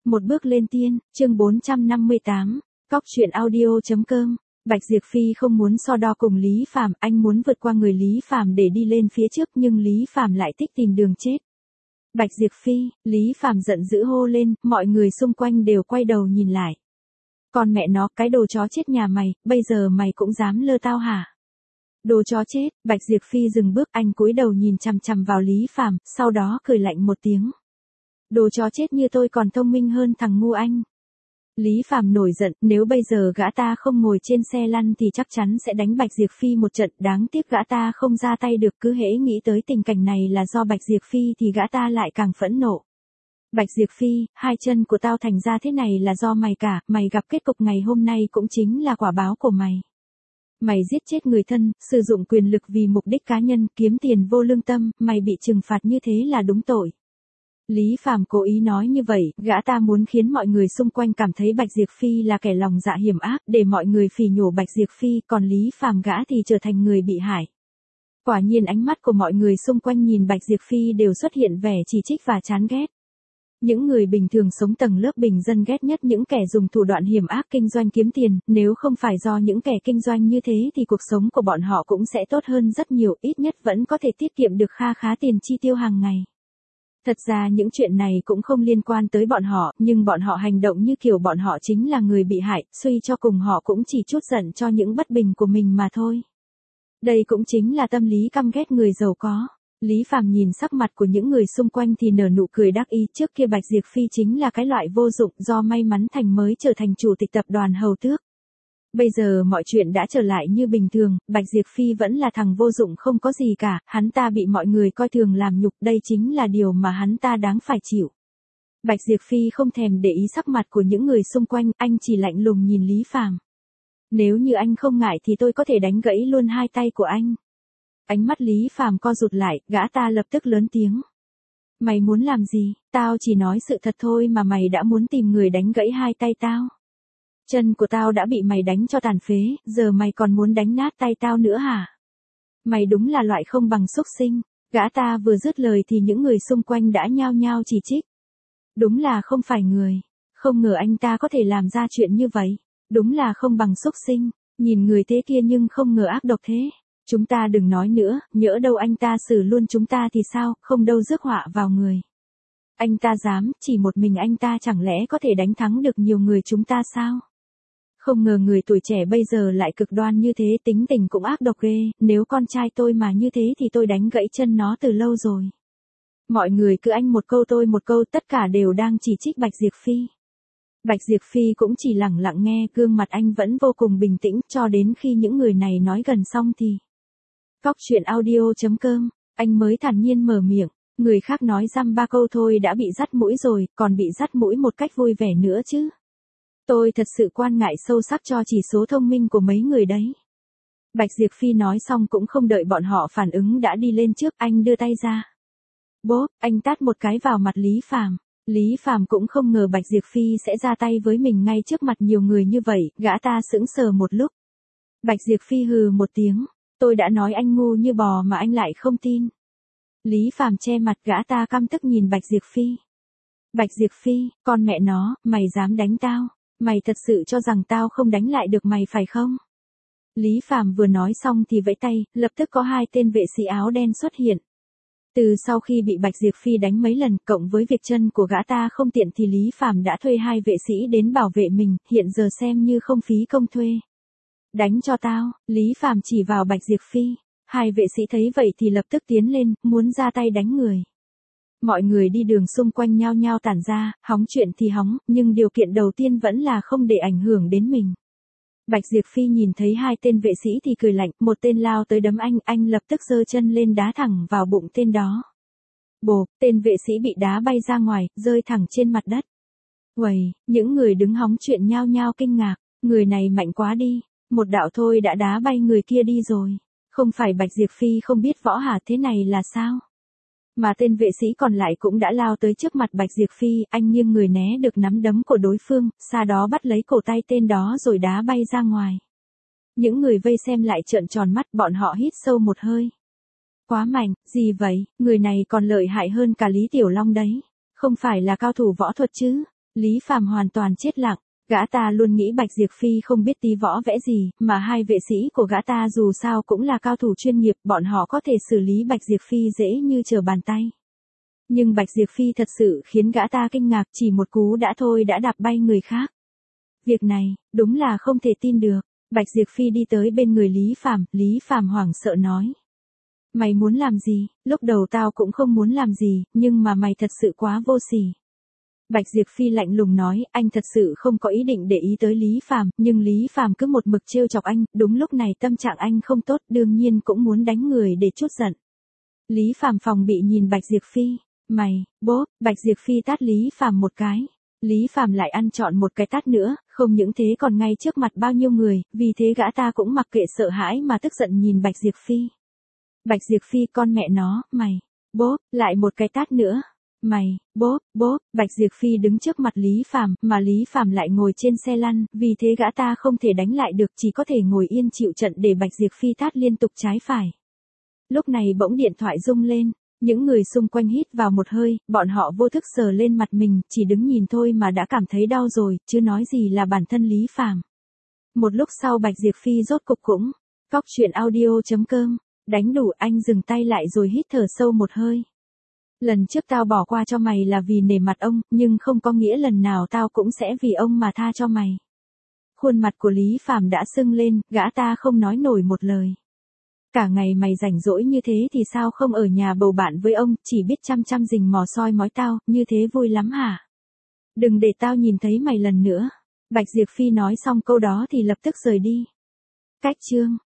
Một bước lên tiên, chương 458, cóc truyện audio.com. Bạch Diệp Phi không muốn so đo cùng Lý Phàm, anh muốn vượt qua người Lý Phàm để đi lên phía trước, nhưng Lý Phàm lại thích tìm đường chết. Bạch Diệp Phi, Lý Phàm giận dữ hô lên, mọi người xung quanh đều quay đầu nhìn lại. Con mẹ nó, cái đồ chó chết nhà mày, bây giờ mày cũng dám lơ tao hả? Đồ chó chết, Bạch Diệp Phi dừng bước, anh cúi đầu nhìn chằm chằm vào Lý Phàm, sau đó cười lạnh một tiếng. Đồ chó chết như tôi còn thông minh hơn thằng ngu anh. Lý Phàm nổi giận, nếu bây giờ gã ta không ngồi trên xe lăn thì chắc chắn sẽ đánh Bạch Diệp Phi một trận, đáng tiếc gã ta không ra tay được, cứ hễ nghĩ tới tình cảnh này là do Bạch Diệp Phi thì gã ta lại càng phẫn nộ. Bạch Diệp Phi, hai chân của tao thành ra thế này là do mày cả, mày gặp kết cục ngày hôm nay cũng chính là quả báo của mày. Mày giết chết người thân, sử dụng quyền lực vì mục đích cá nhân, kiếm tiền vô lương tâm, mày bị trừng phạt như thế là đúng tội. Lý Phàm cố ý nói như vậy, gã ta muốn khiến mọi người xung quanh cảm thấy Bạch Diệp Phi là kẻ lòng dạ hiểm ác, để mọi người phỉ nhổ Bạch Diệp Phi, còn Lý Phàm gã thì trở thành người bị hại. Quả nhiên ánh mắt của mọi người xung quanh nhìn Bạch Diệp Phi đều xuất hiện vẻ chỉ trích và chán ghét. Những người bình thường sống tầng lớp bình dân ghét nhất những kẻ dùng thủ đoạn hiểm ác kinh doanh kiếm tiền, nếu không phải do những kẻ kinh doanh như thế thì cuộc sống của bọn họ cũng sẽ tốt hơn rất nhiều, ít nhất vẫn có thể tiết kiệm được kha khá tiền chi tiêu hàng ngày. Thật ra những chuyện này cũng không liên quan tới bọn họ, nhưng bọn họ hành động như kiểu bọn họ chính là người bị hại, suy cho cùng họ cũng chỉ trút giận cho những bất bình của mình mà thôi. Đây cũng chính là tâm lý căm ghét người giàu có. Lý Phàm nhìn sắc mặt của những người xung quanh thì nở nụ cười đắc ý, trước kia Bạch Diệp Phi chính là cái loại vô dụng, do may mắn thành mới trở thành chủ tịch tập đoàn Hầu Tước. Bây giờ mọi chuyện đã trở lại như bình thường, Bạch Diệp Phi vẫn là thằng vô dụng không có gì cả, hắn ta bị mọi người coi thường làm nhục, đây chính là điều mà hắn ta đáng phải chịu. Bạch Diệp Phi không thèm để ý sắc mặt của những người xung quanh, anh chỉ lạnh lùng nhìn Lý Phàm. Nếu như anh không ngại thì tôi có thể đánh gãy luôn hai tay của anh. Ánh mắt Lý Phàm co rụt lại, gã ta lập tức lớn tiếng. Mày muốn làm gì? Tao chỉ nói sự thật thôi mà mày đã muốn tìm người đánh gãy hai tay tao. Chân của tao đã bị mày đánh cho tàn phế, giờ mày còn muốn đánh nát tay tao nữa hả? Mày đúng là loại không bằng súc sinh. Gã ta vừa dứt lời thì những người xung quanh đã nhao nhao chỉ trích. Đúng là không phải người. Không ngờ anh ta có thể làm ra chuyện như vậy. Đúng là không bằng súc sinh. Nhìn người thế kia nhưng không ngờ ác độc thế. Chúng ta đừng nói nữa, nhỡ đâu anh ta xử luôn chúng ta thì sao, không đâu rước họa vào người. Anh ta dám, chỉ một mình anh ta chẳng lẽ có thể đánh thắng được nhiều người chúng ta sao? Không ngờ người tuổi trẻ bây giờ lại cực đoan như thế, tính tình cũng ác độc ghê, nếu con trai tôi mà như thế thì tôi đánh gãy chân nó từ lâu rồi. Mọi người cứ anh một câu tôi một câu, tất cả đều đang chỉ trích Bạch Diệp Phi. Bạch Diệp Phi cũng chỉ lặng lặng nghe, gương mặt anh vẫn vô cùng bình tĩnh, cho đến khi những người này nói gần xong thì. Cóc truyện audio.com, anh mới thản nhiên mở miệng, người khác nói dăm ba câu thôi đã bị dắt mũi rồi, còn bị dắt mũi một cách vui vẻ nữa chứ. Tôi thật sự quan ngại sâu sắc cho chỉ số thông minh của mấy người đấy. Bạch Diệp Phi nói xong cũng không đợi bọn họ phản ứng đã đi lên trước, anh đưa tay ra. Bốp, anh tát một cái vào mặt Lý Phàm. Lý Phàm cũng không ngờ Bạch Diệp Phi sẽ ra tay với mình ngay trước mặt nhiều người như vậy, gã ta sững sờ một lúc. Bạch Diệp Phi hừ một tiếng, tôi đã nói anh ngu như bò mà anh lại không tin. Lý Phàm che mặt, gã ta căm tức nhìn Bạch Diệp Phi. Bạch Diệp Phi, con mẹ nó, mày dám đánh tao? Mày thật sự cho rằng tao không đánh lại được mày phải không? Lý Phàm vừa nói xong thì vẫy tay, lập tức có hai tên vệ sĩ áo đen xuất hiện. Từ sau khi bị Bạch Diệp Phi đánh mấy lần, cộng với việc chân của gã ta không tiện thì Lý Phàm đã thuê hai vệ sĩ đến bảo vệ mình, hiện giờ xem như không phí công thuê. Đánh cho tao, Lý Phàm chỉ vào Bạch Diệp Phi. Hai vệ sĩ thấy vậy thì lập tức tiến lên, muốn ra tay đánh người. Mọi người đi đường xung quanh nhao nhao tản ra, hóng chuyện thì hóng, nhưng điều kiện đầu tiên vẫn là không để ảnh hưởng đến mình. Bạch Diệp Phi nhìn thấy hai tên vệ sĩ thì cười lạnh, một tên lao tới đấm anh lập tức giơ chân lên đá thẳng vào bụng tên đó. Bộp, tên vệ sĩ bị đá bay ra ngoài, rơi thẳng trên mặt đất. Uầy, những người đứng hóng chuyện nhao nhao kinh ngạc, người này mạnh quá đi, một đạo thôi đã đá bay người kia đi rồi. Không phải Bạch Diệp Phi không biết võ hả, thế này là sao? Mà tên vệ sĩ còn lại cũng đã lao tới trước mặt Bạch Diệp Phi, anh nghiêng người né được nắm đấm của đối phương, sau đó bắt lấy cổ tay tên đó rồi đá bay ra ngoài. Những người vây xem lại trợn tròn mắt, bọn họ hít sâu một hơi. Quá mạnh, gì vậy, người này còn lợi hại hơn cả Lý Tiểu Long đấy. Không phải là cao thủ võ thuật chứ? Lý Phàm hoàn toàn chết lặng, gã ta luôn nghĩ Bạch Diệp Phi không biết tí võ vẽ gì, mà hai vệ sĩ của gã ta dù sao cũng là cao thủ chuyên nghiệp, bọn họ có thể xử lý Bạch Diệp Phi dễ như trở bàn tay. Nhưng Bạch Diệp Phi thật sự khiến gã ta kinh ngạc, chỉ một cú đã thôi đã đạp bay người khác. Việc này, đúng là không thể tin được. Bạch Diệp Phi đi tới bên người Lý Phàm hoảng sợ nói. Mày muốn làm gì? Lúc đầu tao cũng không muốn làm gì, nhưng mà mày thật sự quá vô sỉ. Bạch Diệp Phi lạnh lùng nói, anh thật sự không có ý định để ý tới Lý Phàm, nhưng Lý Phàm cứ một mực trêu chọc anh, đúng lúc này tâm trạng anh không tốt, đương nhiên cũng muốn đánh người để trút giận. Lý Phàm phòng bị nhìn Bạch Diệp Phi, mày, bố, Bạch Diệp Phi tát Lý Phàm một cái. Lý Phàm lại ăn trọn một cái tát nữa, không những thế còn ngay trước mặt bao nhiêu người, vì thế gã ta cũng mặc kệ sợ hãi mà tức giận nhìn Bạch Diệp Phi. Bạch Diệp Phi con mẹ nó, mày, bố, lại một cái tát nữa. Mày, bố, Bạch Diệp Phi đứng trước mặt Lý Phàm, mà Lý Phàm lại ngồi trên xe lăn, vì thế gã ta không thể đánh lại được, chỉ có thể ngồi yên chịu trận để Bạch Diệp Phi tát liên tục trái phải. Lúc này bỗng điện thoại rung lên, những người xung quanh hít vào một hơi, bọn họ vô thức sờ lên mặt mình, chỉ đứng nhìn thôi mà đã cảm thấy đau rồi, chứ nói gì là bản thân Lý Phàm. Một lúc sau Bạch Diệp Phi rốt cục cũng, cóc truyện audio.com, đánh đủ anh dừng tay lại rồi hít thở sâu một hơi. Lần trước tao bỏ qua cho mày là vì nể mặt ông, nhưng không có nghĩa lần nào tao cũng sẽ vì ông mà tha cho mày. Khuôn mặt của Lý Phàm đã sưng lên, gã ta không nói nổi một lời. Cả ngày mày rảnh rỗi như thế thì sao không ở nhà bầu bạn với ông, chỉ biết chăm chăm rình mò soi mói tao, như thế vui lắm hả? Đừng để tao nhìn thấy mày lần nữa. Bạch Diệp Phi nói xong câu đó thì lập tức rời đi. Cách chương